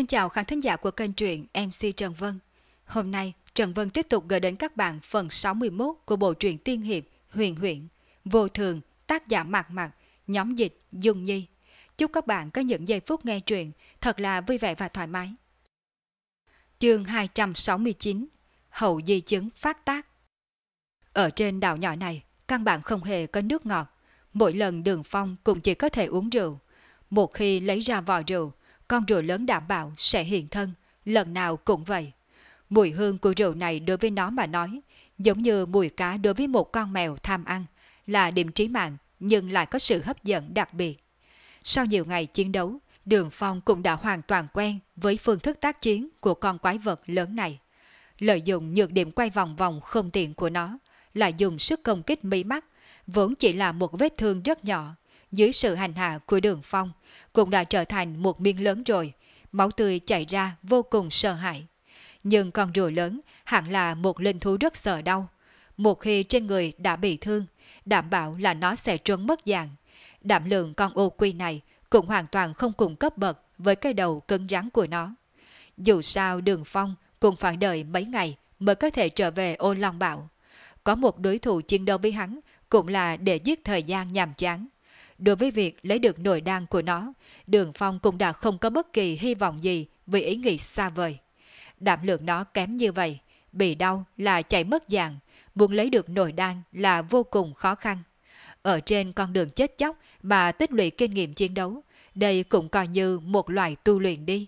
Xin chào khán thính giả của kênh truyện MC Trần Vân. Hôm nay, Trần Vân tiếp tục gửi đến các bạn phần 61 của bộ truyện tiên hiệp Huyền Huyễn, Vô Thường, tác giả Mạc Mạc, nhóm dịch Dung Nhi. Chúc các bạn có những giây phút nghe truyện thật là vui vẻ và thoải mái. Chương 269: Hậu di chứng phát tác. Ở trên đảo nhỏ này, căn bản không hề có nước ngọt. Mỗi lần Đường Phong cũng chỉ có thể uống rượu. Một khi lấy ra vò rượu, con rùa lớn đảm bảo sẽ hiện thân, lần nào cũng vậy. Mùi hương của rượu này đối với nó mà nói, giống như mùi cá đối với một con mèo tham ăn, là điểm trí mạng nhưng lại có sự hấp dẫn đặc biệt. Sau nhiều ngày chiến đấu, Đường Phong cũng đã hoàn toàn quen với phương thức tác chiến của con quái vật lớn này. Lợi dụng nhược điểm quay vòng vòng không tiện của nó, lại dùng sức công kích mí mắt, vốn chỉ là một vết thương rất nhỏ. Dưới sự hành hạ của Đường Phong, cũng đã trở thành một miếng lớn rồi, máu tươi chảy ra vô cùng sợ hãi. Nhưng con rùa lớn hẳn là một linh thú rất sợ đau. Một khi trên người đã bị thương, đảm bảo là nó sẽ trốn mất dạng. Đảm lượng con ô quy này cũng hoàn toàn không cùng cấp bậc với cái đầu cứng rắn của nó. Dù sao Đường Phong cũng phải đợi mấy ngày mới có thể trở về Ô Long Bảo. Có một đối thủ chiến đấu với hắn cũng là để giết thời gian nhàm chán. Đối với việc lấy được nội đan của nó, Đường Phong cũng đã không có bất kỳ hy vọng gì vì ý nghĩ xa vời. Đảm lượng nó kém như vậy, bị đau là chạy mất dạng, muốn lấy được nội đan là vô cùng khó khăn. Ở trên con đường chết chóc mà tích lũy kinh nghiệm chiến đấu, đây cũng coi như một loại tu luyện đi.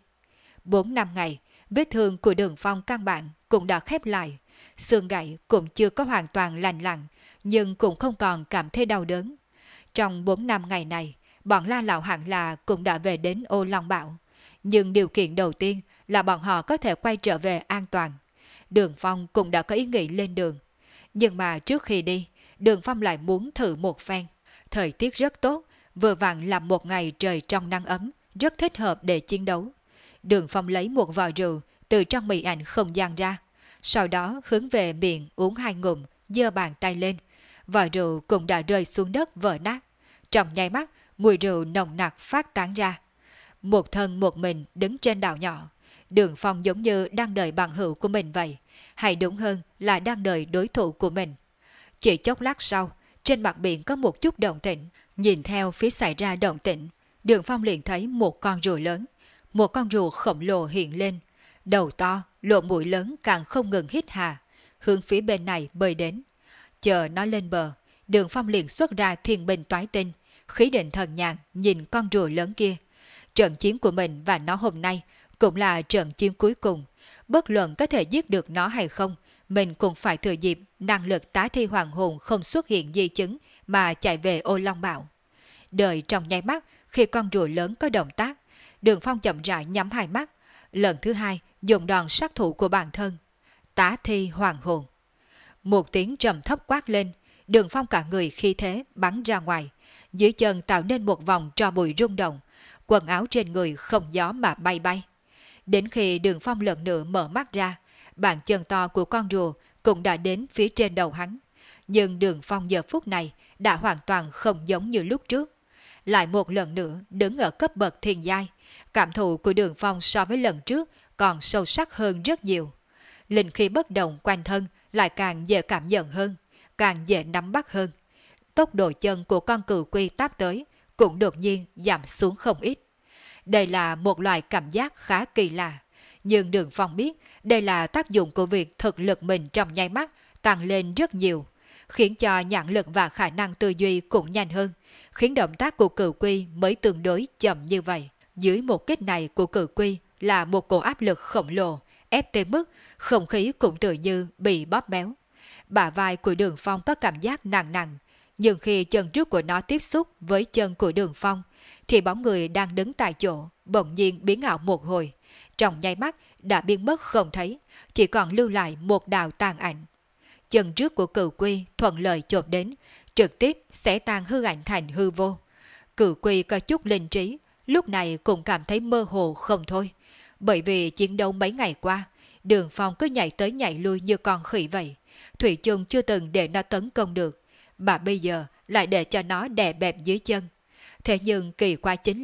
4 năm ngày, vết thương của Đường Phong căn bản cũng đã khép lại. Xương gãy cũng chưa có hoàn toàn lành lặn, nhưng cũng không còn cảm thấy đau đớn. Trong 4 năm ngày này, bọn La Lão hẳn là cũng đã về đến Ô Long Bảo. Nhưng điều kiện đầu tiên là bọn họ có thể quay trở về an toàn. Đường Phong cũng đã có ý nghĩ lên đường. Nhưng mà trước khi đi, Đường Phong lại muốn thử một phen. Thời tiết rất tốt, vừa vặn là một ngày trời trong nắng ấm, rất thích hợp để chiến đấu. Đường Phong lấy một vò rượu từ trong mì ảnh không gian ra. Sau đó hướng về miệng uống 2 ngụm, giơ bàn tay lên. Vò rượu cũng đã rơi xuống đất vỡ nát. Trong nháy mắt, mùi rượu nồng nặc phát tán ra. Một thân một mình đứng trên đảo nhỏ. Đường Phong giống như đang đợi bằng hữu của mình vậy. Hay đúng hơn là đang đợi đối thủ của mình. Chỉ chốc lát sau, trên mặt biển có một chút động tĩnh. Nhìn theo phía xảy ra động tĩnh, Đường Phong liền thấy một con rùa lớn. Một con rùa khổng lồ hiện lên. Đầu to, lỗ mũi lớn càng không ngừng hít hà. Hướng phía bên này bơi đến. Chờ nó lên bờ, Đường Phong liền xuất ra thiên binh toái tinh, khí định thần nhàn nhìn con rùa lớn kia. Trận chiến của mình và nó hôm nay cũng là trận chiến cuối cùng. Bất luận có thể giết được nó hay không, mình cũng phải thừa dịp năng lực tá thi hoàng hồn không xuất hiện di chứng mà chạy về Ô Long Bảo. Đợi trong nháy mắt, khi con rùa lớn có động tác, Đường Phong chậm rãi nhắm hai mắt. Lần thứ hai, dùng đòn sát thủ của bản thân. Tá thi hoàng hồn. Một tiếng trầm thấp quát lên, Đường Phong cả người khi thế bắn ra ngoài. Dưới chân tạo nên một vòng tro bụi rung động, quần áo trên người không gió mà bay bay. Đến khi Đường Phong lần nữa mở mắt ra, bàn chân to của con rùa cũng đã đến phía trên đầu hắn. Nhưng Đường Phong giờ phút này đã hoàn toàn không giống như lúc trước. Lại một lần nữa đứng ở cấp bậc thiên giai, cảm thụ của Đường Phong so với lần trước còn sâu sắc hơn rất nhiều. Linh khí bất động quanh thân lại càng dễ cảm nhận hơn, càng dễ nắm bắt hơn. Tốc độ chân của con cừu quy táp tới cũng đột nhiên giảm xuống không ít. Đây là một loại cảm giác khá kỳ lạ, nhưng Đường Phong biết đây là tác dụng của việc thực lực mình trong nháy mắt tăng lên rất nhiều, khiến cho nhãn lực và khả năng tư duy cũng nhanh hơn, khiến động tác của cừu quy mới tương đối chậm như vậy. Dưới một kích này của cừu quy là một cổ áp lực khổng lồ, ép tới mức không khí cũng tự như bị bóp méo. Bả vai của Đường Phong có cảm giác nặng nặng, nhưng khi chân trước của nó tiếp xúc với chân của Đường Phong, thì bóng người đang đứng tại chỗ bỗng nhiên biến ảo một hồi, trong nháy mắt đã biến mất không thấy, chỉ còn lưu lại một đạo tàn ảnh. Chân trước của cừu quy thuận lợi chộp đến, trực tiếp sẽ tan hư ảnh thành hư vô. Cừu quy có chút linh trí, lúc này cũng cảm thấy mơ hồ không thôi, bởi vì chiến đấu mấy ngày qua, Đường Phong cứ nhảy tới nhảy lui như con khỉ vậy. Thủy chung chưa từng để nó tấn công được, mà bây giờ lại để cho nó đè bẹp dưới chân. Thế nhưng kỳ quái chính là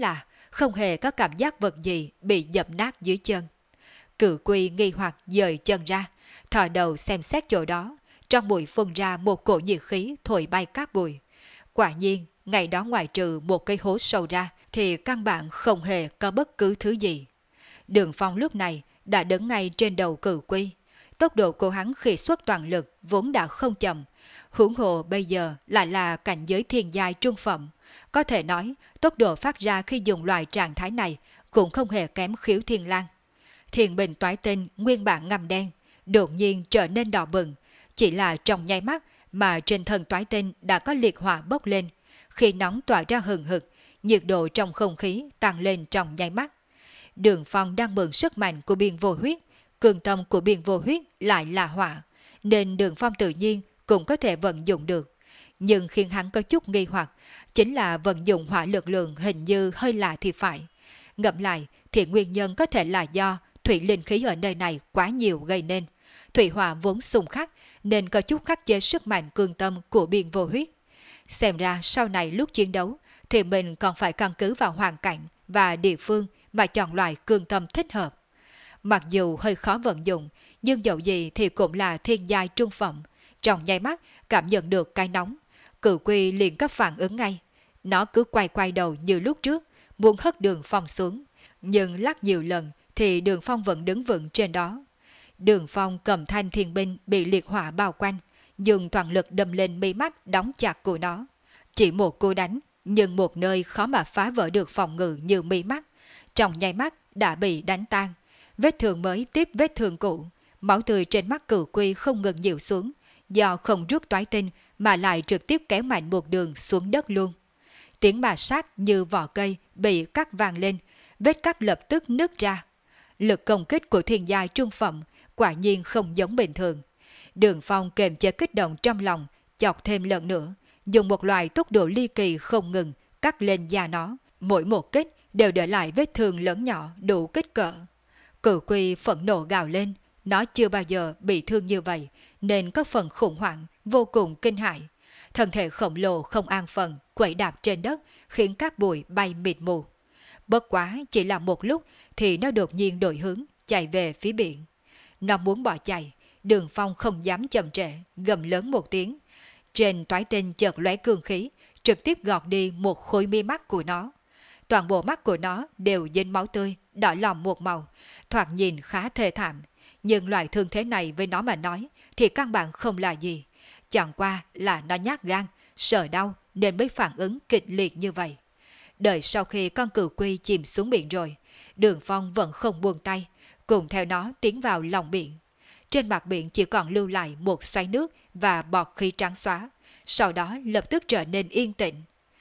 không hề có cảm giác vật gì bị dập nát dưới chân. Cự quy nghi hoặc dời chân ra, thò đầu xem xét chỗ đó, trong bụi phun ra một cổ nhiệt khí thổi bay cát bụi. Quả nhiên, ngày đó ngoài trừ một cái hố sâu ra, thì căn bản không hề có bất cứ thứ gì. Đường Phong lúc này đã đứng ngay trên đầu cự quy. Tốc độ của hắn khi xuất toàn lực vốn đã không chậm, huống hồ bây giờ lại là cảnh giới thiên giai trung phẩm. Có thể nói, tốc độ phát ra khi dùng loại trạng thái này cũng không hề kém Khiếu Thiên Lang. Thiền bình toái tinh nguyên bản ngăm đen, đột nhiên trở nên đỏ bừng, chỉ là trong nháy mắt mà trên thân toái tinh đã có liệt hỏa bốc lên, khi nóng tỏa ra hừng hực, nhiệt độ trong không khí tăng lên trong nháy mắt. Đường Phong đang mượn sức mạnh của biên vô huyết, cường tâm của biên vô huyết lại là hỏa, nên Đường Phong tự nhiên cũng có thể vận dụng được. Nhưng khiến hắn có chút nghi hoặc chính là vận dụng hỏa lực lượng hình như hơi lạ thì phải. Ngẫm lại thì nguyên nhân có thể là do thủy linh khí ở nơi này quá nhiều gây nên. Thủy hỏa vốn xung khắc nên có chút khắc chế sức mạnh cương tâm của biên vô huyết. Xem ra sau này lúc chiến đấu thì mình còn phải căn cứ vào hoàn cảnh và địa phương mà chọn loại cương tâm thích hợp. Mặc dù hơi khó vận dụng, nhưng dẫu gì thì cũng là thiên giai trung phẩm. Trong nháy mắt cảm nhận được cái nóng, cự quy liền có phản ứng ngay. Nó cứ quay đầu như lúc trước, muốn hất Đường Phong xuống. Nhưng lắc nhiều lần thì Đường Phong vẫn đứng vững trên đó. Đường Phong cầm thanh thiên binh bị liệt hỏa bao quanh, dùng toàn lực đâm lên mi mắt đóng chặt của nó. Chỉ một cú đánh, nhưng một nơi khó mà phá vỡ được phòng ngự như mi mắt. Trong nháy mắt đã bị đánh tan. Vết thương mới tiếp vết thương cũ, máu tươi trên mắt cự quy không ngừng nhiều xuống, do không rút toái tinh mà lại trực tiếp kéo mạnh một đường xuống đất luôn. Tiếng ma sát như vỏ cây bị cắt vang lên, vết cắt lập tức nứt ra. Lực công kích của thiên giai trung phẩm quả nhiên không giống bình thường. Đường Phong kềm chế kích động trong lòng, chọc thêm lần nữa, dùng một loại tốc độ ly kỳ không ngừng cắt lên da nó, mỗi một kích đều để lại vết thương lớn nhỏ đủ kích cỡ. Cự quy phẫn nộ gào lên, nó chưa bao giờ bị thương như vậy, nên có phần khủng hoảng, vô cùng kinh hãi. Thân thể khổng lồ không an phận, quẩy đạp trên đất, khiến các bụi bay mịt mù. Bất quá chỉ là một lúc thì nó đột nhiên đổi hướng, chạy về phía biển. Nó muốn bỏ chạy, Đường Phong không dám chậm trễ, gầm lớn một tiếng. Trên toái tinh chợt lóe cương khí, trực tiếp gọt đi một khối mi mắt của nó. Toàn bộ mắt của nó đều dính máu tươi, đỏ lòm một màu, thoạt nhìn khá thê thảm. Nhưng loại thương thế này với nó mà nói thì căn bản không là gì. Chẳng qua là nó nhát gan, sợ đau nên mới phản ứng kịch liệt như vậy. Đợi sau khi con cừu quy chìm xuống biển rồi, Đường Phong vẫn không buông tay, cùng theo nó tiến vào lòng biển. Trên mặt biển chỉ còn lưu lại một xoáy nước và bọt khí trắng xóa, sau đó lập tức trở nên yên tĩnh.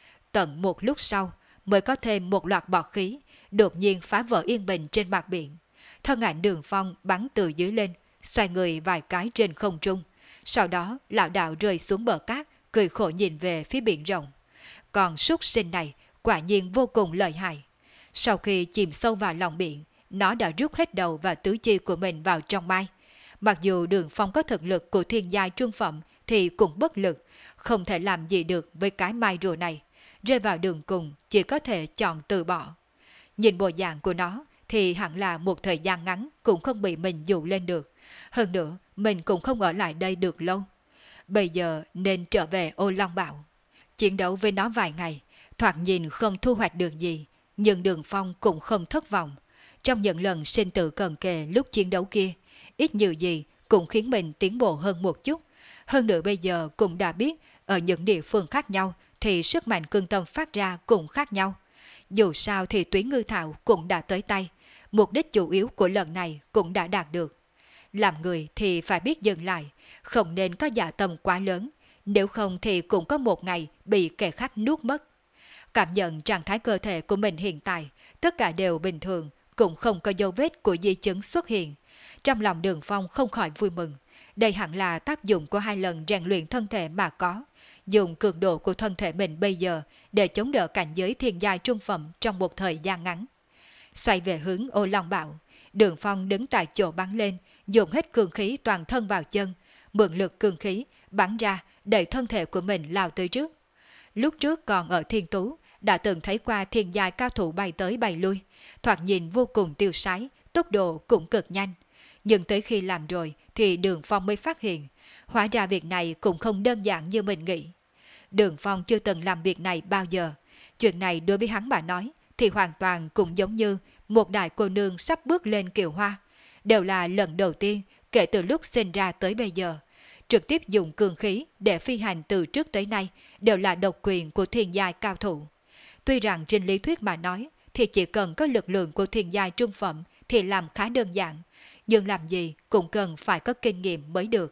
Tận một lúc sau mới có thêm một loạt bọt khí đột nhiên phá vỡ yên bình trên mặt biển. Thân ảnh Đường Phong bắn từ dưới lên, xoay người vài cái trên không trung. Sau đó lão đạo rơi xuống bờ cát, cười khổ nhìn về phía biển rộng. Còn súc sinh này quả nhiên vô cùng lợi hại. Sau khi chìm sâu vào lòng biển, nó đã rút hết đầu và tứ chi của mình vào trong mai. Mặc dù Đường Phong có thực lực của thiên giai trung phẩm thì cũng bất lực, không thể làm gì được với cái mai rùa này. Rơi vào đường cùng chỉ có thể chọn từ bỏ. Nhìn bộ dạng của nó thì hẳn là một thời gian ngắn cũng không bị mình dụ lên được. Hơn nữa, mình cũng không ở lại đây được lâu. Bây giờ nên trở về Ô Long Bảo. Chiến đấu với nó vài ngày, thoạt nhìn không thu hoạch được gì, nhưng Đường Phong cũng không thất vọng. Trong những lần sinh tử cận kề lúc chiến đấu kia, ít nhiều gì cũng khiến mình tiến bộ hơn một chút. Hơn nữa bây giờ cũng đã biết ở những địa phương khác nhau thì sức mạnh cương tâm phát ra cũng khác nhau. Dù sao thì Tuyến Ngư Thảo cũng đã tới tay, mục đích chủ yếu của lần này cũng đã đạt được. Làm người thì phải biết dừng lại, không nên có dạ tâm quá lớn, nếu không thì cũng có một ngày bị kẻ khác nuốt mất. Cảm nhận trạng thái cơ thể của mình hiện tại, tất cả đều bình thường, cũng không có dấu vết của di chứng xuất hiện. Trong lòng Đường Phong không khỏi vui mừng, đây hẳn là tác dụng của 2 lần rèn luyện thân thể mà có. Dùng cường độ của thân thể mình bây giờ để chống đỡ cảnh giới thiên giai trung phẩm trong một thời gian ngắn. Xoay về hướng Ô Long Bảo, Đường Phong đứng tại chỗ bắn lên, dùng hết cường khí toàn thân vào chân, mượn lực cường khí bắn ra đẩy thân thể của mình lao tới trước. Lúc trước còn ở Thiên Tú, đã từng thấy qua thiên giai cao thủ bay tới bay lui, thoạt nhìn vô cùng tiêu sái, tốc độ cũng cực nhanh. Nhưng tới khi làm rồi thì Đường Phong mới phát hiện, hóa ra việc này cũng không đơn giản như mình nghĩ. Đường Phong chưa từng làm việc này bao giờ. Chuyện này đối với hắn mà nói thì hoàn toàn cũng giống như một đại cô nương sắp bước lên kiệu hoa. Đều là lần đầu tiên kể từ lúc sinh ra tới bây giờ. Trực tiếp dùng cường khí để phi hành từ trước tới nay đều là độc quyền của thiên giai cao thủ. Tuy rằng trên lý thuyết mà nói thì chỉ cần có lực lượng của thiên giai trung phẩm thì làm khá đơn giản, nhưng làm gì cũng cần phải có kinh nghiệm mới được.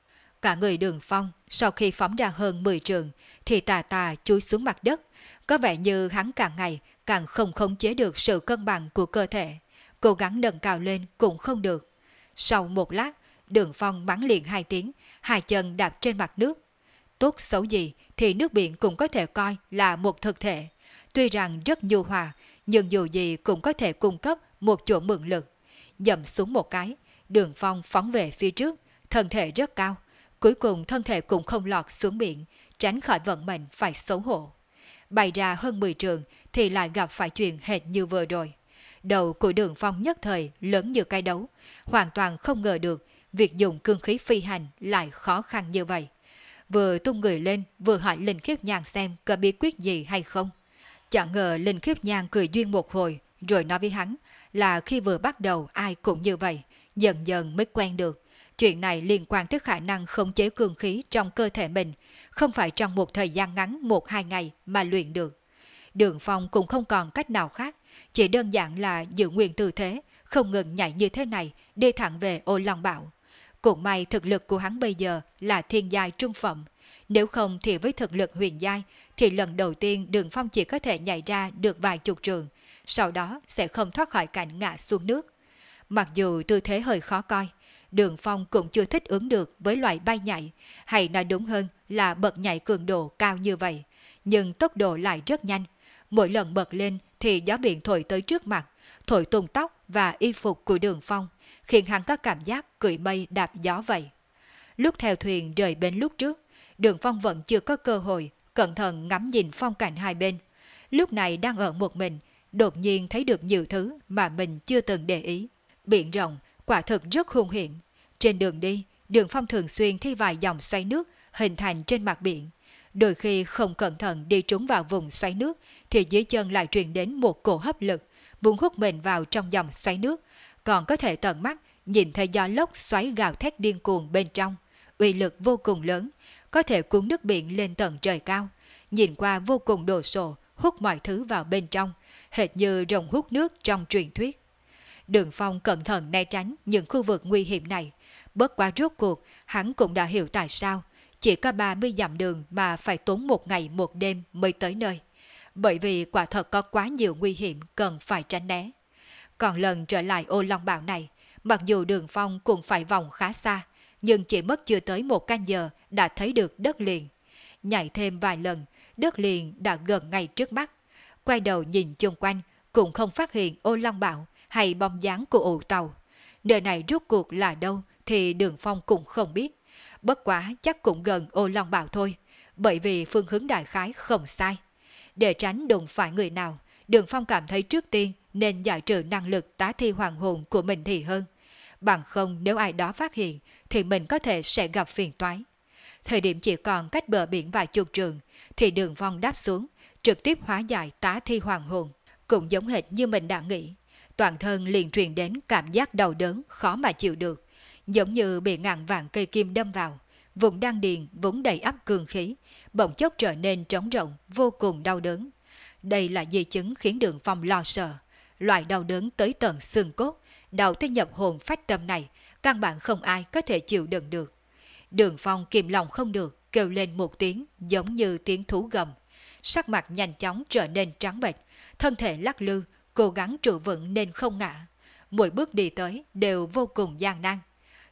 Cả người Đường Phong sau khi phóng ra hơn 10 trường thì tà tà chui xuống mặt đất, có vẻ như hắn càng ngày càng không khống chế được sự cân bằng của cơ thể, cố gắng nâng cao lên cũng không được. Sau một lát, Đường Phong bắn liền 2 tiếng, 2 chân đạp trên mặt nước. Tốt xấu gì thì nước biển cũng có thể coi là một thực thể, tuy rằng rất nhu hòa, nhưng dù gì cũng có thể cung cấp một chỗ mượn lực. Dậm xuống một cái, Đường Phong phóng về phía trước, thân thể rất cao, cuối cùng thân thể cũng không lọt xuống biển, tránh khỏi vận mệnh phải xấu hổ. Bay ra hơn 10 trường thì lại gặp phải chuyện hệt như vừa rồi. Đầu của Đường Phong nhất thời lớn như cái đấu, hoàn toàn không ngờ được việc dùng cương khí phi hành lại khó khăn như vậy. Vừa tung người lên vừa hỏi Linh Khiếp Nhàn xem có bí quyết gì hay không. Chẳng ngờ Linh Khiếp Nhàn cười duyên một hồi rồi nói với hắn là khi vừa bắt đầu ai cũng như vậy, dần dần mới quen được. Chuyện này liên quan tới khả năng khống chế cương khí trong cơ thể mình, không phải trong một thời gian ngắn 1-2 ngày mà luyện được. Đường Phong cũng không còn cách nào khác, chỉ đơn giản là giữ nguyên tư thế, không ngừng nhảy như thế này, đi thẳng về Ô Long Bảo. Cũng may thực lực của hắn bây giờ là thiên giai trung phẩm, nếu không thì với thực lực huyền giai thì lần đầu tiên Đường Phong chỉ có thể nhảy ra được vài chục trường, sau đó sẽ không thoát khỏi cảnh ngã xuống nước. Mặc dù tư thế hơi khó coi, Đường Phong cũng chưa thích ứng được với loại bay nhảy, hay nói đúng hơn là bật nhảy cường độ cao như vậy, nhưng tốc độ lại rất nhanh. Mỗi lần bật lên thì gió biển thổi tới trước mặt, thổi tung tóc và y phục của Đường Phong, khiến hắn có cảm giác cưỡi mây đạp gió vậy. Lúc theo thuyền rời bến lúc trước, Đường Phong vẫn chưa có cơ hội cẩn thận ngắm nhìn phong cảnh hai bên. Lúc này đang ở một mình, đột nhiên thấy được nhiều thứ mà mình chưa từng để ý. Biển rộng, quả thực rất hung hiểm. Trên đường đi, Đường Phong thường xuyên thấy vài dòng xoáy nước hình thành trên mặt biển. Đôi khi không cẩn thận đi trúng vào vùng xoáy nước thì dưới chân lại truyền đến một cổ hấp lực, muốn hút mình vào trong dòng xoáy nước. Còn có thể tận mắt nhìn thấy gió lốc xoáy gào thét điên cuồng bên trong, uy lực vô cùng lớn, có thể cuốn nước biển lên tận trời cao, nhìn qua vô cùng đồ sộ, hút mọi thứ vào bên trong, hệt như rồng hút nước trong truyền thuyết. Đường Phong cẩn thận né tránh những khu vực nguy hiểm này, bất quá rốt cuộc hắn cũng đã hiểu tại sao chỉ có 30 dặm đường mà phải tốn 1 ngày 1 đêm mới tới nơi, bởi vì quả thật có quá nhiều nguy hiểm cần phải tránh né. Còn lần trở lại Ô Long Bảo này, mặc dù Đường Phong cũng phải vòng khá xa, nhưng chỉ mất chưa tới 1 canh giờ đã thấy được đất liền. Nhảy thêm vài lần, đất liền đã gần ngay trước mắt. Quay đầu nhìn chung quanh, cũng không phát hiện Ô Long Bảo hay bóng dáng của ụ tàu. Nơi này rốt cuộc là đâu thì Đường Phong cũng không biết. Bất quá chắc cũng gần Ô Long Bảo thôi, bởi vì phương hướng đại khái không sai. Để tránh đụng phải người nào, Đường Phong cảm thấy trước tiên nên giải trừ năng lực tá thi hoàng hồn của mình thì hơn. Bằng không nếu ai đó phát hiện thì mình có thể sẽ gặp phiền toái. Thời điểm chỉ còn cách bờ biển vài chục trường thì Đường Phong đáp xuống, trực tiếp hóa giải tá thi hoàng hồn. Cũng giống hệt như mình đã nghĩ, toàn thân liền truyền đến cảm giác đau đớn khó mà chịu được, giống như bị ngàn vạn cây kim đâm vào. Vùng đan điền vốn đầy ắp cường khí, bỗng chốc trở nên trống rỗng, vô cùng đau đớn. Đây là di chứng khiến Đường Phong lo sợ. Loại đau đớn tới tận xương cốt, đau tới nhập hồn phách tâm này, căn bản không ai có thể chịu đựng được. Đường Phong kìm lòng không được, kêu lên một tiếng giống như tiếng thú gầm. Sắc mặt nhanh chóng trở nên trắng bệch, thân thể lắc lư, cố gắng trụ vững nên không ngã. Mỗi bước đi tới đều vô cùng gian nan.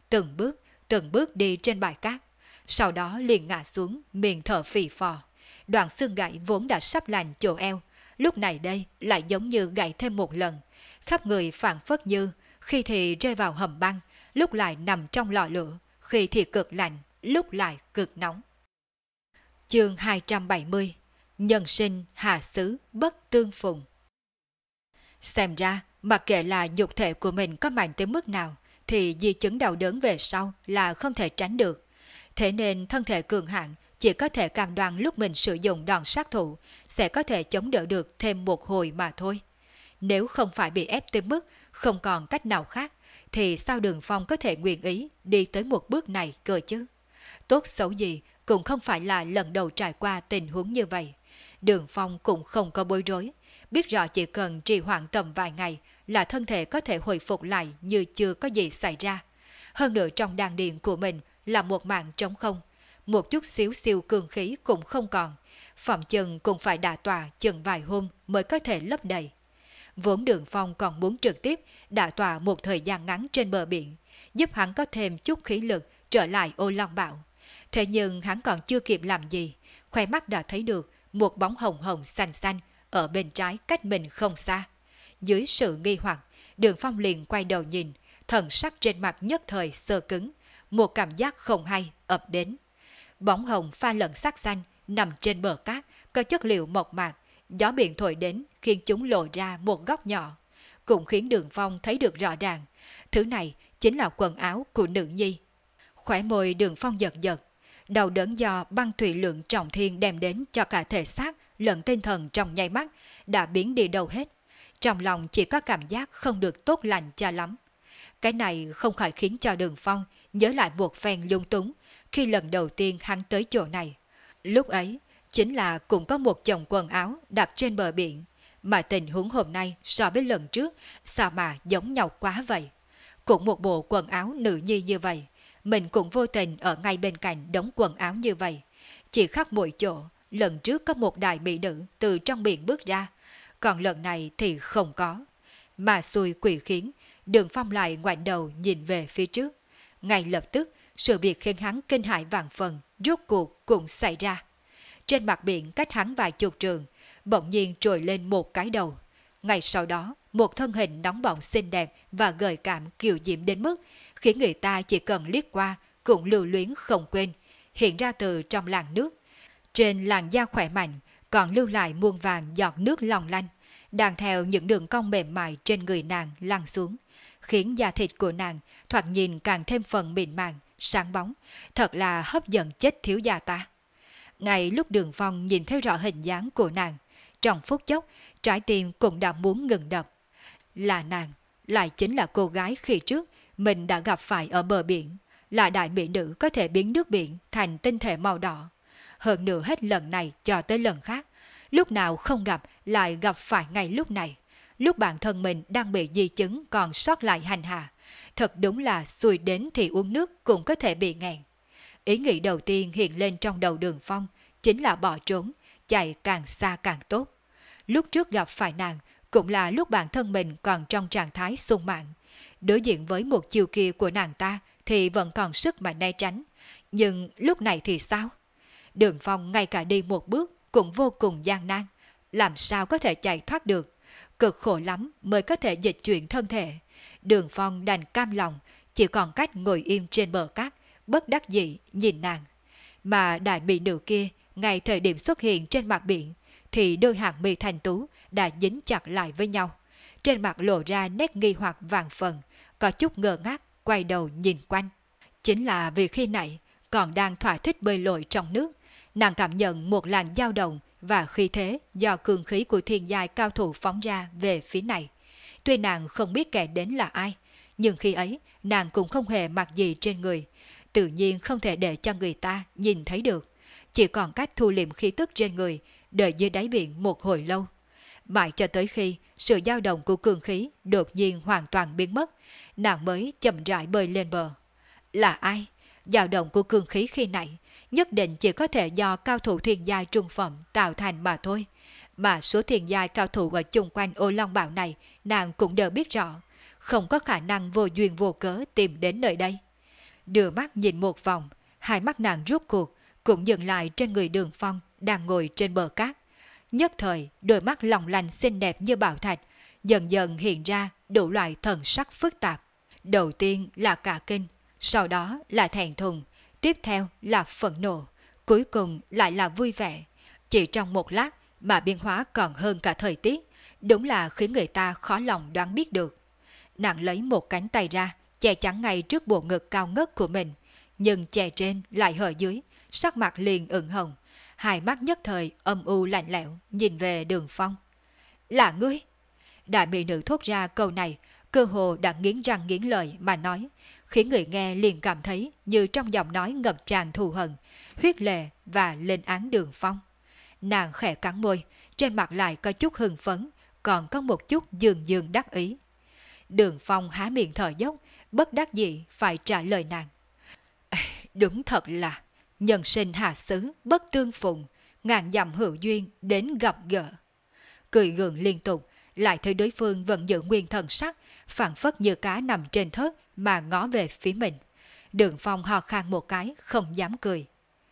Từng bước đi trên bãi cát, sau đó liền ngã xuống, miệng thở phì phò. Đoạn xương gãy vốn đã sắp lành chỗ eo, lúc này đây lại giống như gãy thêm một lần. Khắp người phảng phất như, khi thì rơi vào hầm băng, lúc lại nằm trong lò lửa, khi thì cực lạnh, lúc lại cực nóng. Chương 270. nhân sinh hà xứ bất tương phùng. Xem ra, mặc kệ là nhục thể của mình có mạnh tới mức nào, thì di chứng đau đớn về sau là không thể tránh được. Thế nên thân thể cường hãn chỉ có thể cam đoan lúc mình sử dụng đòn sát thủ sẽ có thể chống đỡ được thêm một hồi mà thôi. Nếu không phải bị ép tới mức không còn cách nào khác, thì sao Đường Phong có thể nguyện ý đi tới một bước này cơ chứ? Tốt xấu gì cũng không phải là lần đầu trải qua tình huống như vậy. Đường Phong cũng không có bối rối, biết rõ chỉ cần trì hoãn tầm vài ngày là thân thể có thể hồi phục lại như chưa có gì xảy ra. Hơn nữa trong đan điền của mình là một mạng trống không, một chút xíu siêu cường khí cũng không còn, phòng chừng cũng phải đả tọa chừng vài hôm mới có thể lấp đầy. Vốn Đường Phong còn muốn trực tiếp đả tọa một thời gian ngắn trên bờ biển, giúp hắn có thêm chút khí lực trở lại Ô Long Bảo. Thế nhưng hắn còn chưa kịp làm gì, khoe mắt đã thấy được một bóng hồng hồng xanh xanh ở bên trái cách mình không xa. Dưới sự nghi hoặc, Đường Phong liền quay đầu nhìn, thần sắc trên mặt nhất thời sơ cứng, một cảm giác không hay ập đến. Bóng hồng pha lẫn sắc xanh nằm trên bờ cát, có chất liệu mộc mạc, gió biển thổi đến khiến chúng lộ ra một góc nhỏ, cũng khiến Đường Phong thấy được rõ ràng, thứ này chính là quần áo của nữ nhi. Khóe môi Đường Phong giật giật, đau đớn do băng thủy lượng trọng thiên đem đến cho cả thể xác lẫn tinh thần trong nháy mắt đã biến đi đâu hết. Trong lòng chỉ có cảm giác không được tốt lành cho lắm. Cái này không khỏi khiến cho Đường Phong nhớ lại một phen lung túng khi lần đầu tiên hắn tới chỗ này. Lúc ấy, chính là cũng có một chồng quần áo đặt trên bờ biển, mà tình huống hôm nay so với lần trước sao mà giống nhau quá vậy. Cũng một bộ quần áo nữ nhi như vậy, mình cũng vô tình ở ngay bên cạnh đống quần áo như vậy. Chỉ khác mỗi chỗ, lần trước có một đại mỹ nữ từ trong biển bước ra, còn lần này thì không có. Mà xui quỷ khiến, Đường Phong lại ngoảnh đầu nhìn về phía trước. Ngay lập tức, sự việc khiến hắn kinh hãi vạn phần, rốt cuộc cũng xảy ra. Trên mặt biển cách hắn vài chục trường, bỗng nhiên trồi lên một cái đầu. Ngay sau đó, một thân hình nóng bỏng xinh đẹp và gợi cảm kiều diễm đến mức khiến người ta chỉ cần liếc qua cũng lưu luyến không quên, hiện ra từ trong làn nước. Trên làn da khỏe mạnh còn lưu lại muôn vàng giọt nước long lanh, đang theo những đường cong mềm mại trên người nàng lăn xuống, khiến da thịt của nàng thoạt nhìn càng thêm phần mịn màng, sáng bóng, thật là hấp dẫn chết thiếu gia ta. Ngay lúc Đường Phong nhìn thấy rõ hình dáng của nàng, trong phút chốc, trái tim cũng đã muốn ngừng đập. Là nàng, lại chính là cô gái khi trước mình đã gặp phải ở bờ biển, là đại mỹ nữ có thể biến nước biển thành tinh thể màu đỏ. Hơn nữa hết lần này cho tới lần khác, lúc nào không gặp lại gặp phải ngay lúc này, lúc bản thân mình đang bị di chứng còn sót lại hành hạ. Thật đúng là xui đến thì uống nước cũng có thể bị nghẹn. Ý nghĩ đầu tiên hiện lên trong đầu Đường Phong chính là bỏ trốn, chạy càng xa càng tốt. Lúc trước gặp phải nàng cũng là lúc bản thân mình còn trong trạng thái sung mạng. Đối diện với một chiều kia của nàng ta thì vẫn còn sức mà né tránh. Nhưng lúc này thì sao? Đường Phong ngay cả đi một bước cũng vô cùng gian nan. Làm sao có thể chạy thoát được? Cực khổ lắm mới có thể dịch chuyển thân thể. Đường Phong đành cam lòng, chỉ còn cách ngồi im trên bờ cát, bất đắc dĩ nhìn nàng. Mà đại mỹ nữ kia, ngay thời điểm xuất hiện trên mặt biển, thì đôi hàng mi thanh tú đã dính chặt lại với nhau. Trên mặt lộ ra nét nghi hoặc vàng phần, có chút ngơ ngác quay đầu nhìn quanh. Chính là vì khi nãy còn đang thỏa thích bơi lội trong nước, nàng cảm nhận một làn dao động và khí thế do cường khí của thiên giai cao thủ phóng ra về phía này. Tuy nàng không biết kẻ đến là ai, nhưng khi ấy nàng cũng không hề mặc gì trên người, tự nhiên không thể để cho người ta nhìn thấy được. Chỉ còn cách thu liệm khí tức trên người, đợi dưới đáy biển một hồi lâu. Mãi cho tới khi sự dao động của cường khí đột nhiên hoàn toàn biến mất, nàng mới chậm rãi bơi lên bờ. Là ai? Dao động của cường khí khi nãy nhất định chỉ có thể do cao thủ thiên giai trung phẩm tạo thành mà thôi. Mà số thiên giai cao thủ ở chung quanh Ô Long Bảo này nàng cũng đều biết rõ, không có khả năng vô duyên vô cớ tìm đến nơi đây. Đưa mắt nhìn một vòng, hai mắt nàng rút cuộc cũng dừng lại trên người Đường Phong đang ngồi trên bờ cát. Nhất thời, đôi mắt long lanh xinh đẹp như bảo thạch dần dần hiện ra đủ loại thần sắc phức tạp. Đầu tiên là cả kinh, sau đó là thẹn thùng, tiếp theo là phẫn nộ, cuối cùng lại là vui vẻ. Chỉ trong một lát mà biến hóa còn hơn cả thời tiết, đúng là khiến người ta khó lòng đoán biết được. Nàng lấy một cánh tay ra, che chắn ngay trước bộ ngực cao ngất của mình, nhưng che trên lại hở dưới, sắc mặt liền ửng hồng, hai mắt nhất thời âm u lạnh lẽo nhìn về Đường Phong. Là ngươi? Đại mỹ nữ thốt ra câu này, cơ hồ đã nghiến răng nghiến lợi mà nói, khiến người nghe liền cảm thấy như trong giọng nói ngập tràn thù hận, huyết lệ và lên án Đường Phong. Nàng khẽ cắn môi, trên mặt lại có chút hưng phấn, còn có một chút dường dường đắc ý. Đường Phong há miệng thở dốc, bất đắc dĩ phải trả lời nàng. Đúng thật là nhân sinh hạ xứ bất tương phùng, ngàn dặm hữu duyên đến gặp gỡ. Cười gượng liên tục, lại thấy đối phương vẫn giữ nguyên thần sắc, phảng phất như cá nằm trên thớt mà ngó về phía mình. Đường Phong ho khan một cái, không dám cười.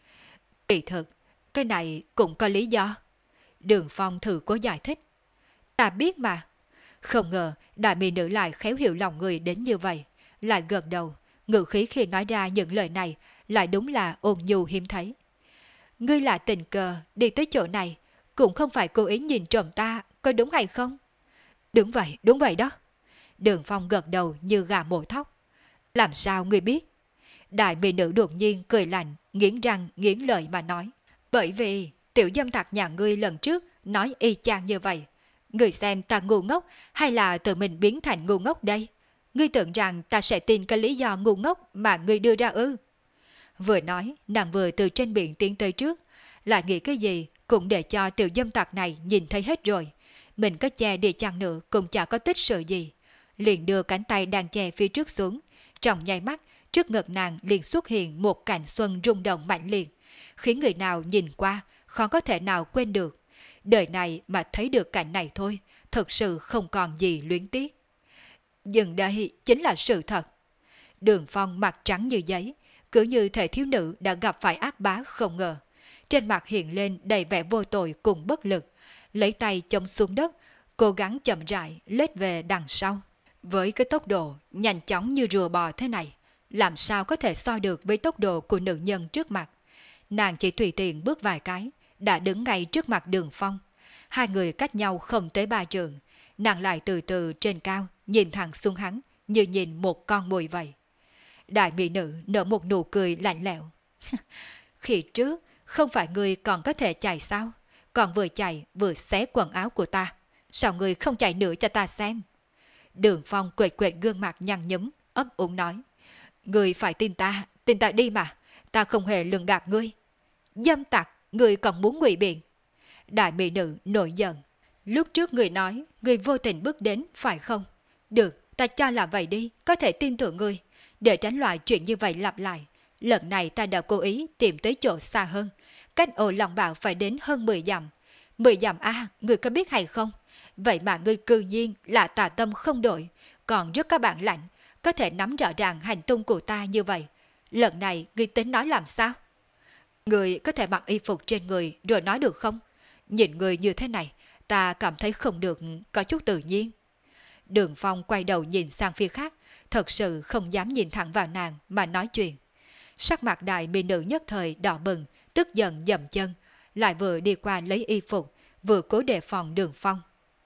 Kỳ thực, cái này cũng có lý do. Đường Phong thử cố giải thích. Ta biết mà. Không ngờ đại mỹ nữ lại khéo hiểu lòng người đến như vậy, lại gật đầu, ngữ khí khi nói ra những lời này lại đúng là ôn nhu hiếm thấy. Ngươi là tình cờ đi tới chỗ này, cũng không phải cố ý nhìn trộm ta, có đúng hay không? Đúng vậy đó. Đường Phong gật đầu như gà mổ thóc. Làm sao ngươi biết? Đại mỹ nữ đột nhiên cười lạnh, nghiến răng nghiến lợi mà nói. Bởi vì tiểu dâm tặc nhà ngươi lần trước nói y chang như vậy. Ngươi xem ta ngu ngốc hay là tự mình biến thành ngu ngốc đây? Ngươi tưởng rằng ta sẽ tin cái lý do ngu ngốc mà ngươi đưa ra ư? Vừa nói, nàng vừa từ trên biển tiến tới trước, lại nghĩ cái gì cũng để cho tiểu dâm tặc này nhìn thấy hết rồi. Mình có che đi chăng nữa cũng chả có tích sự gì. Liền đưa cánh tay đang che phía trước xuống. Trong nháy mắt, trước ngực nàng liền xuất hiện một cảnh xuân rung động mạnh liệt, khiến người nào nhìn qua khó có thể nào quên được. Đời này mà thấy được cảnh này thôi, thực sự không còn gì luyến tiếc. Nhưng đây chính là sự thật. Đường Phong mặt trắng như giấy, cứ như thể thiếu nữ đã gặp phải ác bá không ngờ. Trên mặt hiện lên đầy vẻ vô tội cùng bất lực, lấy tay chống xuống đất, cố gắng chậm rãi lết về đằng sau. Với cái tốc độ nhanh chóng như rùa bò thế này, làm sao có thể so được với tốc độ của nữ nhân trước mặt. Nàng chỉ tùy tiện bước vài cái, đã đứng ngay trước mặt Đường Phong. Hai người cách nhau không tới 3 trượng, nàng lại từ từ trên cao, nhìn thẳng xuống hắn, như nhìn một con mồi vậy. Đại mỹ nữ nở một nụ cười lạnh lẽo. Khi trước, không phải ngươi còn có thể chạy sao? Còn vừa chạy vừa xé quần áo của ta. Sao ngươi không chạy nữa cho ta xem? Đường Phong quệt quệt gương mặt nhăn nhúm, ấp úng nói. Ngươi phải tin ta đi mà. Ta không hề lường gạt ngươi. Dâm tặc, ngươi còn muốn ngụy biện. Đại mỹ nữ nổi giận. Lúc trước ngươi nói, ngươi vô tình bước đến, phải không? Được, ta cho là vậy đi, có thể tin tưởng ngươi. Để tránh loại chuyện như vậy lặp lại, lần này ta đã cố ý tìm tới chỗ xa hơn. Cách Ô Long Bảo phải đến hơn 10 dặm. 10 dặm ngươi có biết hay không? Vậy mà ngươi cư nhiên là tà tâm không đổi, còn rất có bản lãnh, có thể nắm rõ ràng hành tung của ta như vậy. Lần này ngươi tính nói làm sao? Ngươi có thể mặc y phục trên người rồi nói được không? Nhìn người như thế này, ta cảm thấy không được, có chút tự nhiên. Đường Phong quay đầu nhìn sang phía khác, thật sự không dám nhìn thẳng vào nàng mà nói chuyện. Sắc mặt đại mỹ nữ nhất thời đỏ bừng, tức giận dậm chân, lại vừa đi qua lấy y phục, vừa cố đề phòng Đường Phong.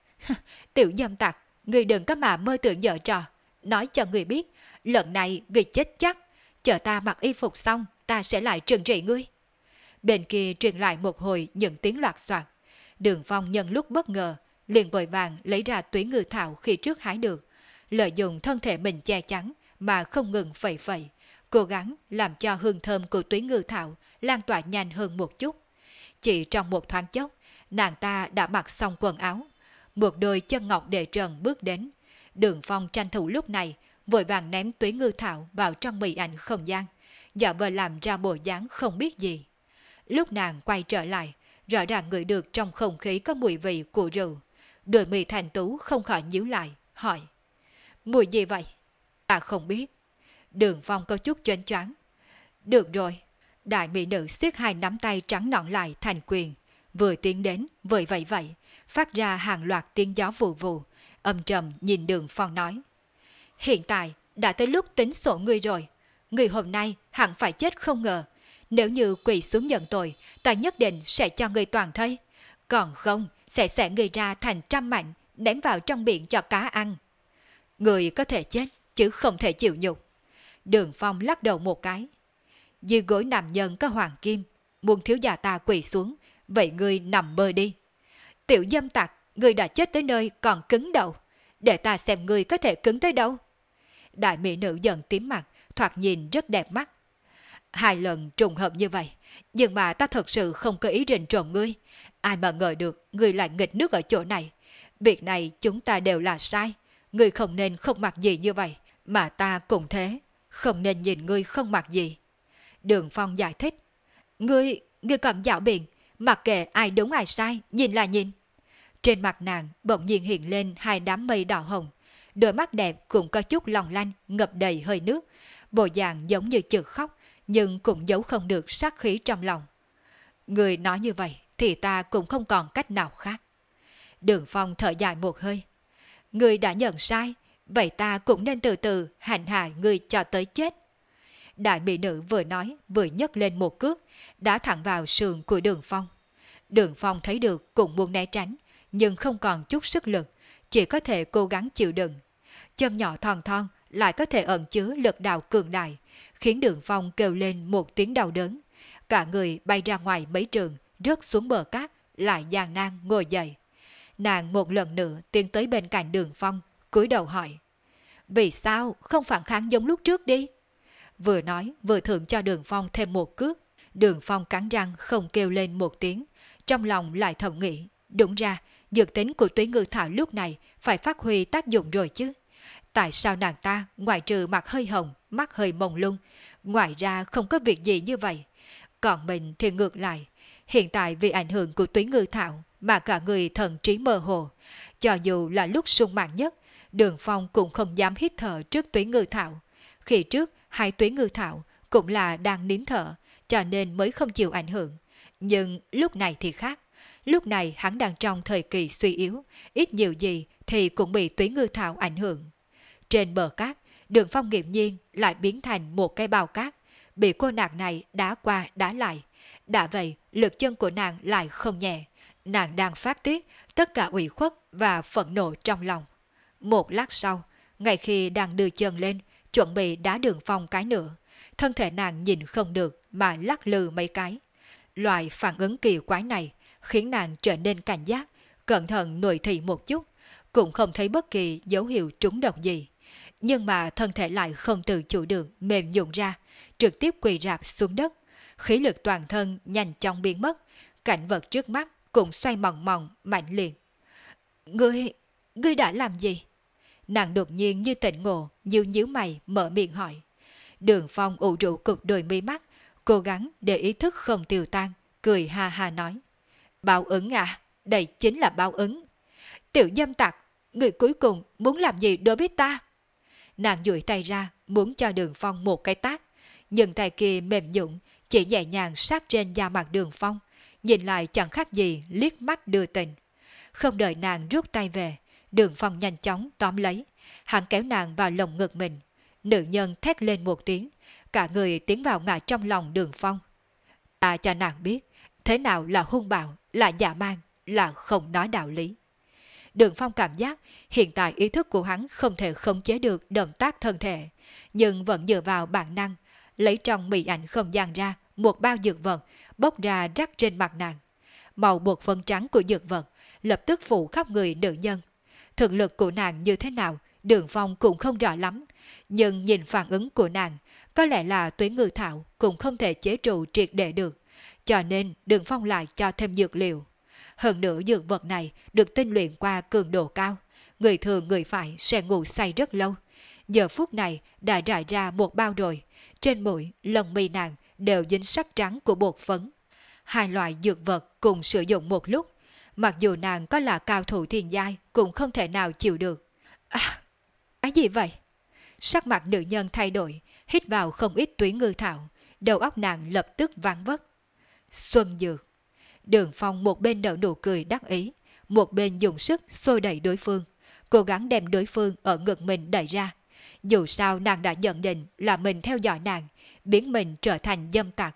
Tiểu dâm tặc, người đừng có mà mơ tưởng dở trò. Nói cho người biết, lần này người chết chắc. Chờ ta mặc y phục xong, ta sẽ lại trừng trị ngươi. Bên kia truyền lại một hồi những tiếng loạt soạt. Đường Phong nhân lúc bất ngờ, liền vội vàng lấy ra túy ngư thảo khi trước hái được, lợi dụng thân thể mình che chắn mà không ngừng phẩy phẩy, cố gắng làm cho hương thơm của túy ngư thảo lan tỏa nhanh hơn một chút. Chỉ trong một thoáng chốc, nàng ta đã mặc xong quần áo, một đôi chân ngọc để trần bước đến. Đường Phong tranh thủ lúc này, vội vàng ném túy ngư thảo vào trong mì ảnh không gian, giả vờ làm ra bộ dáng không biết gì. Lúc nàng quay trở lại, rõ ràng ngửi được trong không khí có mùi vị của rượu. Đôi mì thành tú không khỏi nhíu lại, hỏi. Mùi gì vậy? Ta không biết. Đường Phong có chút choáng choáng. Được rồi. Đại mỹ nữ siết hai nắm tay trắng nõn lại thành quyền, vừa tiến đến, vừa vậy vậy, phát ra hàng loạt tiếng gió vù vù, âm trầm nhìn Đường Phong nói. Hiện tại, đã tới lúc tính sổ ngươi rồi. Ngươi hôm nay hẳn phải chết không ngờ. Nếu như quỳ xuống nhận tội, ta nhất định sẽ cho ngươi toàn thây. Còn không, sẽ xẻ ngươi ra thành trăm mảnh, ném vào trong biển cho cá ăn. Ngươi có thể chết, chứ không thể chịu nhục. Đường Phong lắc đầu một cái. Dưới gối nam nhân có hoàng kim, muốn thiếu gia ta quỳ xuống, vậy ngươi nằm mơ đi. Tiểu dâm tặc, ngươi đã chết tới nơi còn cứng đầu. Để ta xem ngươi có thể cứng tới đâu. Đại mỹ nữ dần tím mặt, thoạt nhìn rất đẹp mắt. 2 lần trùng hợp như vậy, nhưng mà ta thật sự không có ý định trộm ngươi. Ai mà ngờ được ngươi lại nghịch nước ở chỗ này. Việc này chúng ta đều là sai. Ngươi không nên không mặc gì như vậy, mà ta cũng thế. Không nên nhìn ngươi không mặc gì. Đường Phong giải thích. Ngươi còn dạo biện, mặc kệ ai đúng ai sai, nhìn là nhìn. Trên mặt nàng bỗng nhiên hiện lên 2 đám mây đỏ hồng. Đôi mắt đẹp cũng có chút long lanh, ngập đầy hơi nước. Bộ dạng giống như chữ khóc, nhưng cũng giấu không được sát khí trong lòng. Người nói như vậy thì ta cũng không còn cách nào khác. Đường Phong thở dài một hơi. Người đã nhận sai, vậy ta cũng nên từ từ hành hạ người cho tới chết. Đại mỹ nữ vừa nói vừa nhấc lên một cước, đã thẳng vào sườn của Đường Phong. Đường Phong thấy được cũng muốn né tránh, nhưng không còn chút sức lực, chỉ có thể cố gắng chịu đựng. Chân nhỏ thon thon lại có thể ẩn chứa lực đạo cường đại, khiến Đường Phong kêu lên một tiếng đau đớn. Cả người bay ra ngoài mấy trường, rớt xuống bờ cát, lại gian nan ngồi dậy. Nàng một lần nữa tiến tới bên cạnh Đường Phong, cúi đầu hỏi. Vì sao không phản kháng giống lúc trước đi? Vừa nói vừa thưởng cho Đường Phong thêm một cước. Đường Phong cắn răng không kêu lên một tiếng, trong lòng lại thầm nghĩ. Đúng ra, dược tính của Túy Ngư Thảo lúc này phải phát huy tác dụng rồi chứ. Tại sao nàng ta ngoài trừ mặt hơi hồng, mắt hơi mông lung, ngoài ra không có việc gì như vậy? Còn mình thì ngược lại, hiện tại vì ảnh hưởng của Túy Ngư Thảo mà cả người thần trí mơ hồ. Cho dù là lúc sung mãn nhất, Đường Phong cũng không dám hít thở trước Túy Ngư Thảo. Khi trước, 2 Túy Ngư Thảo cũng là đang nín thở, cho nên mới không chịu ảnh hưởng. Nhưng lúc này thì khác. Lúc này hắn đang trong thời kỳ suy yếu, ít nhiều gì thì cũng bị Túy Ngư Thảo ảnh hưởng. Trên bờ cát, Đường Phong nghiễm nhiên lại biến thành một cái bao cát, bị cô nàng này đá qua đá lại. Đã vậy, lực chân của nàng lại không nhẹ. Nàng đang phát tiết tất cả ủy khuất và phẫn nộ trong lòng. Một lát sau, ngay khi đang đưa chân lên, chuẩn bị đá Đường Phong cái nữa, thân thể nàng nhìn không được mà lắc lư mấy cái. Loại phản ứng kỳ quái này khiến nàng trở nên cảnh giác, cẩn thận nội thị một chút, cũng không thấy bất kỳ dấu hiệu trúng độc gì. Nhưng mà thân thể lại không tự chủ được mềm nhũn ra, trực tiếp quỳ rạp xuống đất. Khí lực toàn thân nhanh chóng biến mất, cảnh vật trước mắt cũng xoay mòng mòng, mạnh liệt. Ngươi đã làm gì? Nàng đột nhiên như tỉnh ngộ, nhíu mày mở miệng hỏi. Đường Phong ủ rũ cụp đôi mi mắt, cố gắng để ý thức không tiêu tan, cười ha ha nói. Báo ứng à, đây chính là báo ứng. Tiểu dâm tặc, người cuối cùng muốn làm gì đối với ta? Nàng duỗi tay ra, muốn cho Đường Phong một cái tát, nhưng tay kia mềm nhũn, chỉ nhẹ nhàng sát trên da mặt Đường Phong, nhìn lại chẳng khác gì liếc mắt đưa tình. Không đợi nàng rút tay về, Đường Phong nhanh chóng tóm lấy, hắn kéo nàng vào lồng ngực mình. Nữ nhân thét lên một tiếng, cả người tiến vào ngã trong lòng Đường Phong. Ta cho nàng biết, thế nào là hung bạo, là dã man, là không nói đạo lý. Đường Phong cảm giác hiện tại ý thức của hắn không thể khống chế được động tác thân thể, nhưng vẫn dựa vào bản năng, lấy trong mì ảnh không gian ra một bao dược vật, bốc ra rắc trên mặt nàng. Màu bột phấn trắng của dược vật lập tức phủ khắp người nữ nhân. Thực lực của nàng như thế nào, Đường Phong cũng không rõ lắm, nhưng nhìn phản ứng của nàng, có lẽ là Tuế Ngư Thảo cũng không thể chế trụ triệt để được, cho nên Đường Phong lại cho thêm dược liệu. Hơn nữa dược vật này được tinh luyện qua cường độ cao, người thường người phải sẽ ngủ say rất lâu. Giờ phút này đã rải ra một bao rồi, trên mũi, lông mi nàng đều dính sắc trắng của bột phấn. 2 loại dược vật cùng sử dụng một lúc, mặc dù nàng có là cao thủ thiên giai cũng không thể nào chịu được. Cái gì vậy? Sắc mặt nữ nhân thay đổi, hít vào không ít Túy Ngư Thảo, đầu óc nàng lập tức vắng vất. Xuân dược. Đường Phong một bên nở nụ cười đắc ý, một bên dùng sức xô đẩy đối phương, cố gắng đem đối phương ở ngực mình đẩy ra. Dù sao nàng đã nhận định là mình theo dõi nàng, biến mình trở thành dâm tặc.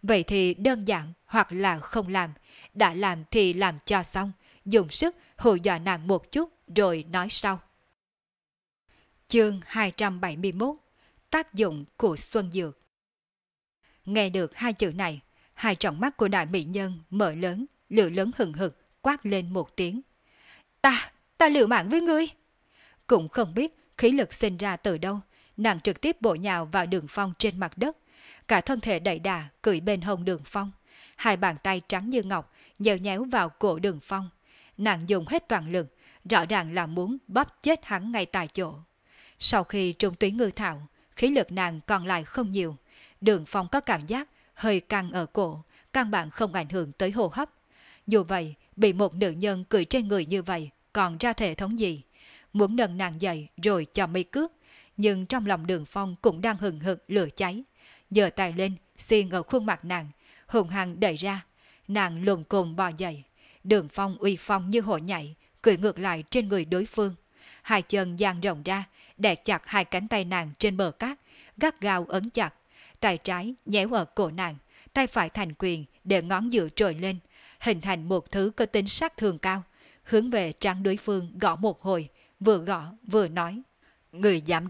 Vậy thì đơn giản hoặc là không làm, đã làm thì làm cho xong, dùng sức hù dọa nàng một chút rồi nói sau. Chương 271: Tác dụng của Xuân Dược. Nghe được hai chữ này, hai tròng mắt của đại mỹ nhân mở lớn, lửa lớn hừng hực, quát lên một tiếng. Ta liều mạng với ngươi. Cũng không biết khí lực sinh ra từ đâu, nàng trực tiếp bổ nhào vào Đường Phong trên mặt đất, cả thân thể đẩy đà cưỡi bên hông Đường Phong, hai bàn tay trắng như ngọc nhéo nhéo vào cổ Đường Phong. Nàng dùng hết toàn lực, rõ ràng là muốn bóp chết hắn ngay tại chỗ. Sau khi trúng túy ngư thảo, khí lực nàng còn lại không nhiều. Đường Phong có cảm giác hơi căng ở cổ, căn bản không ảnh hưởng tới hô hấp. Dù vậy, bị một nữ nhân cưỡi trên người như vậy còn ra thể thống gì? Muốn nâng nàng dậy rồi cho mấy cước, nhưng trong lòng Đường Phong cũng đang hừng hực lửa cháy. Giơ tay lên, xiên ở khuôn mặt nàng, hùng hăng đẩy ra. Nàng lùm cồm bò dậy. Đường Phong uy phong như hổ nhảy, cưỡi ngược lại trên người đối phương. Hai chân dang rộng ra, đè chặt hai cánh tay nàng trên bờ cát, gắt gao ấn chặt. Tay trái nhéo ở cổ nàng, tay phải thành quyền để ngón giữa trồi lên, hình thành một thứ có tính sát thương cao, hướng về trán đối phương gõ một hồi, vừa gõ vừa nói. Người dám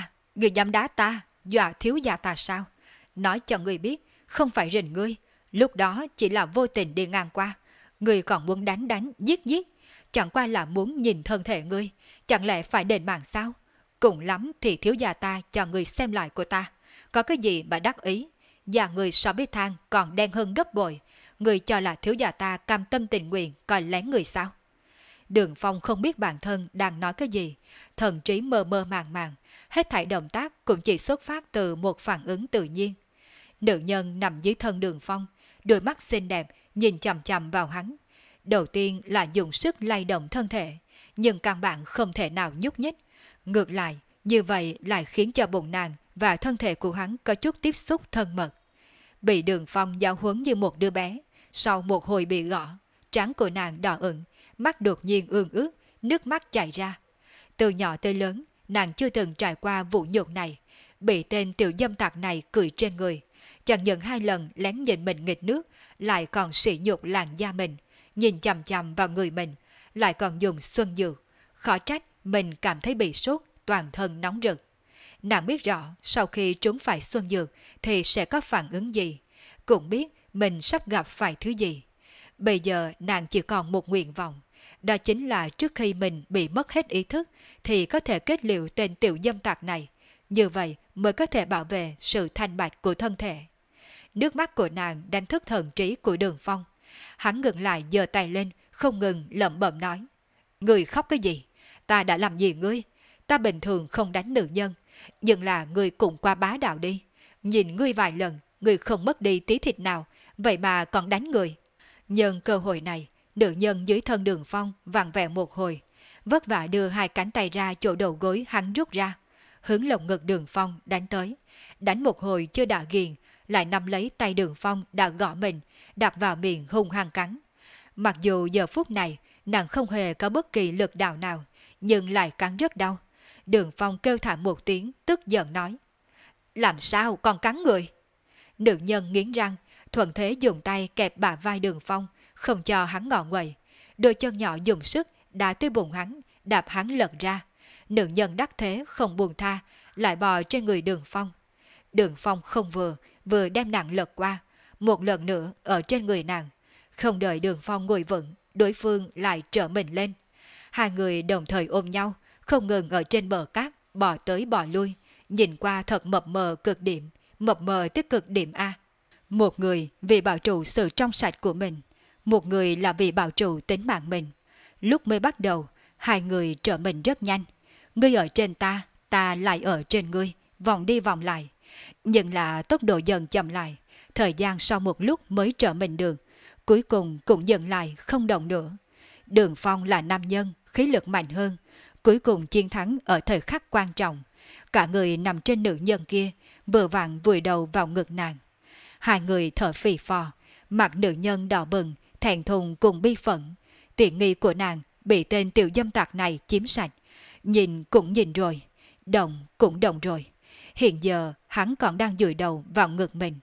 đá ta, dọa thiếu gia ta sao? Nói cho người biết, không phải rình ngươi, lúc đó chỉ là vô tình đi ngang qua. Người còn muốn đánh, giết, chẳng qua là muốn nhìn thân thể ngươi, chẳng lẽ phải đền mạng sao? Cùng lắm thì thiếu gia ta cho người xem lại của ta, có cái gì mà đắc ý? Và người so với than còn đen hơn gấp bội, người cho là thiếu gia ta cam tâm tình nguyện coi lén người sao? Đường Phong không biết bản thân đang nói cái gì, thần trí mơ mơ màng màng, hết thảy động tác cũng chỉ xuất phát từ một phản ứng tự nhiên. Nữ nhân nằm dưới thân Đường Phong, đôi mắt xinh đẹp nhìn chằm chằm vào hắn. Đầu tiên là dùng sức lay động thân thể, nhưng căn bản không thể nào nhúc nhích. Ngược lại, như vậy lại khiến cho bụng nàng và thân thể của hắn có chút tiếp xúc thân mật. Bị Đường Phong giáo huấn như một đứa bé, sau một hồi bị gõ, trán của nàng đỏ ửng, mắt đột nhiên ương ướt, nước mắt chảy ra. Từ nhỏ tới lớn, nàng chưa từng trải qua vụ nhục này, bị tên tiểu dâm tặc này cười trên người. Chẳng những hai lần lén nhìn mình nghịch nước, lại còn sỉ nhục làn da mình, nhìn chằm chằm vào người mình, lại còn dùng xuân dược. Khó trách mình cảm thấy bị sốt, toàn thân nóng rực. Nàng biết rõ sau khi trúng phải xuân dược thì sẽ có phản ứng gì, cũng biết mình sắp gặp phải thứ gì. Bây giờ nàng chỉ còn một nguyện vọng, đó chính là trước khi mình bị mất hết ý thức thì có thể kết liễu tên tiểu dâm tặc này. Như vậy mới có thể bảo vệ sự thanh bạch của thân thể. Nước mắt của nàng đánh thức thần trí của Đường Phong. Hắn ngừng lại giơ tay lên, không ngừng lẩm bẩm nói. Ngươi khóc cái gì? Ta đã làm gì ngươi? Ta bình thường không đánh nữ nhân, nhưng là ngươi cũng qua bá đạo đi. Nhìn ngươi vài lần, ngươi không mất đi tí thịt nào, vậy mà còn đánh người. Nhân cơ hội này, nữ nhân dưới thân Đường Phong vặn vẹo một hồi, vất vả đưa hai cánh tay ra chỗ đầu gối hắn rút ra, hướng lồng ngực Đường Phong đánh tới. Đánh một hồi chưa đã ghiền, lại nắm lấy tay Đường Phong đã gõ mình, đặt vào miệng hung hăng cắn. Mặc dù giờ phút này nàng không hề có bất kỳ lực đạo nào, nhưng lại cắn rất đau. Đường Phong kêu thảm một tiếng, tức giận nói. Làm sao còn cắn người? Nữ nhân nghiến răng, thuận thế dùng tay kẹp bả vai Đường Phong, không cho hắn ngọ nguậy. Đôi chân nhỏ dùng sức đá tới bụng hắn, đạp hắn lật ra. Nữ nhân đắc thế không buông tha, lại bò trên người Đường Phong. Đường Phong không vừa đem nàng lật qua, một lần nữa ở trên người nàng. Không đợi Đường Phong ngồi vững, đối phương lại trở mình lên. Hai người đồng thời ôm nhau, không ngừng ở trên bờ cát, bò tới bò lui, nhìn qua thật mập mờ cực điểm, mập mờ tới cực điểm A. Một người vì bảo trụ sự trong sạch của mình, một người là vì bảo trụ tính mạng mình. Lúc mới bắt đầu, hai người trở mình rất nhanh. Ngươi ở trên ta, ta lại ở trên ngươi, vòng đi vòng lại. Nhưng là tốc độ dần chậm lại, thời gian sau một lúc mới trở mình được, cuối cùng cũng dừng lại không động nữa. Đường Phong là nam nhân, khí lực mạnh hơn, cuối cùng chiến thắng ở thời khắc quan trọng. Cả người nằm trên nữ nhân kia, vừa vặn vùi đầu vào ngực nàng. Hai người thở phì phò, mặt nữ nhân đỏ bừng, thẹn thùng cùng bi phẫn. Tiện nghi của nàng bị tên tiểu dâm tặc này chiếm sạch. Nhìn cũng nhìn rồi, động cũng động rồi. Hiện giờ hắn còn đang dụi đầu vào ngực mình.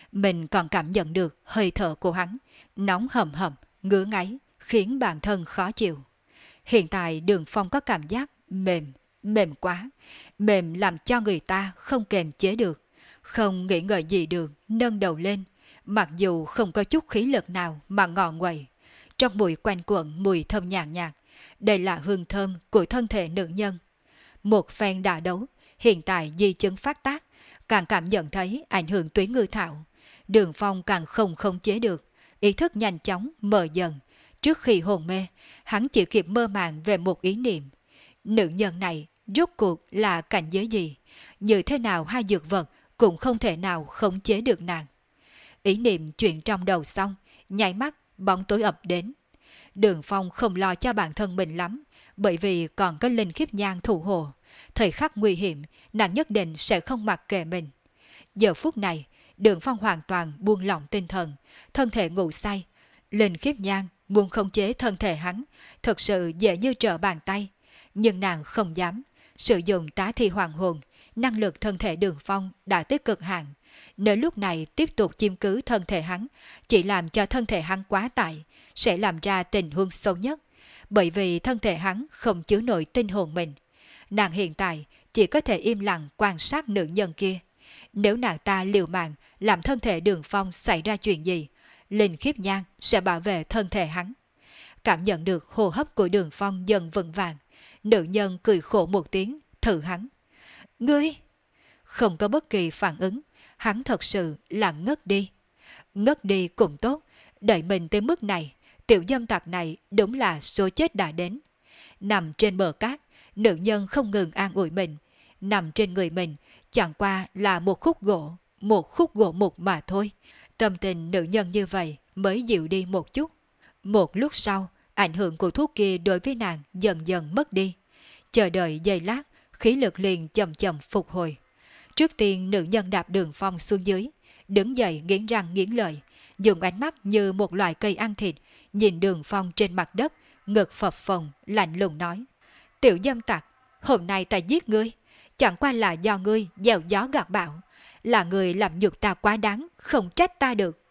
Mình còn cảm nhận được hơi thở của hắn, nóng hầm hầm, ngứa ngáy, khiến bản thân khó chịu. Hiện tại Đường Phong có cảm giác mềm, mềm quá, mềm làm cho người ta không kềm chế được, không nghĩ ngợi gì được, nâng đầu lên, mặc dù không có chút khí lực nào mà ngọ nguậy. Trong mũi quanh quẩn mùi thơm nhàn nhạt, đây là hương thơm của thân thể nữ nhân. Một phen đả đấu, hiện tại di chứng phát tác, càng cảm nhận thấy ảnh hưởng tuyến ngư thảo. Đường Phong càng không khống chế được, ý thức nhanh chóng mờ dần. Trước khi hồn mê, hắn chỉ kịp mơ màng về một ý niệm. Nữ nhân này rốt cuộc là cảnh giới gì? Như thế nào hai dược vật cũng không thể nào khống chế được nàng. Ý niệm chuyện trong đầu xong, nháy mắt bóng tối ập đến. Đường Phong không lo cho bản thân mình lắm, bởi vì còn có linh khiếp nhang thủ hộ. Thời khắc nguy hiểm, nàng nhất định sẽ không mặc kệ mình. Giờ phút này, Đường Phong hoàn toàn buông lỏng tinh thần, thân thể ngủ say. Linh khiếp nhang muốn khống chế thân thể hắn, thật sự dễ như trở bàn tay. Nhưng nàng không dám, sử dụng tá thi hoàng hồn, năng lực thân thể Đường Phong đã tới cực hạn. Nếu lúc này tiếp tục chiếm cứ thân thể hắn, chỉ làm cho thân thể hắn quá tải, sẽ làm ra tình huống xấu nhất. Bởi vì thân thể hắn không chứa nổi tinh hồn mình. Nàng hiện tại chỉ có thể im lặng quan sát nữ nhân kia. Nếu nàng ta liều mạng làm thân thể Đường Phong xảy ra chuyện gì, linh khiếp nhang sẽ bảo vệ thân thể hắn. Cảm nhận được hô hấp của Đường Phong dần vững vàng, nữ nhân cười khổ một tiếng, thử hắn. Ngươi! Không có bất kỳ phản ứng, hắn thật sự là ngất đi. Ngất đi cũng tốt, đợi mình tới mức này, tiểu dâm tặc này đúng là số chết đã đến. Nằm trên bờ cát, nữ nhân không ngừng an ủi mình. Nằm trên người mình, chẳng qua là một khúc gỗ mục mà thôi. Tâm tình nữ nhân như vậy mới dịu đi một chút. Một lúc sau, ảnh hưởng của thuốc kia đối với nàng dần dần mất đi. Chờ đợi giây lát, khí lực liền chậm chậm phục hồi. Trước tiên nữ nhân đạp Đường Phong xuống dưới, đứng dậy nghiến răng nghiến lợi, dùng ánh mắt như một loại cây ăn thịt, nhìn Đường Phong trên mặt đất, ngực phập phồng, lạnh lùng nói. Tiểu dâm tặc, hôm nay ta giết ngươi, chẳng qua là do ngươi gieo gió gặt bão, là người làm nhục ta quá đáng, không trách ta được.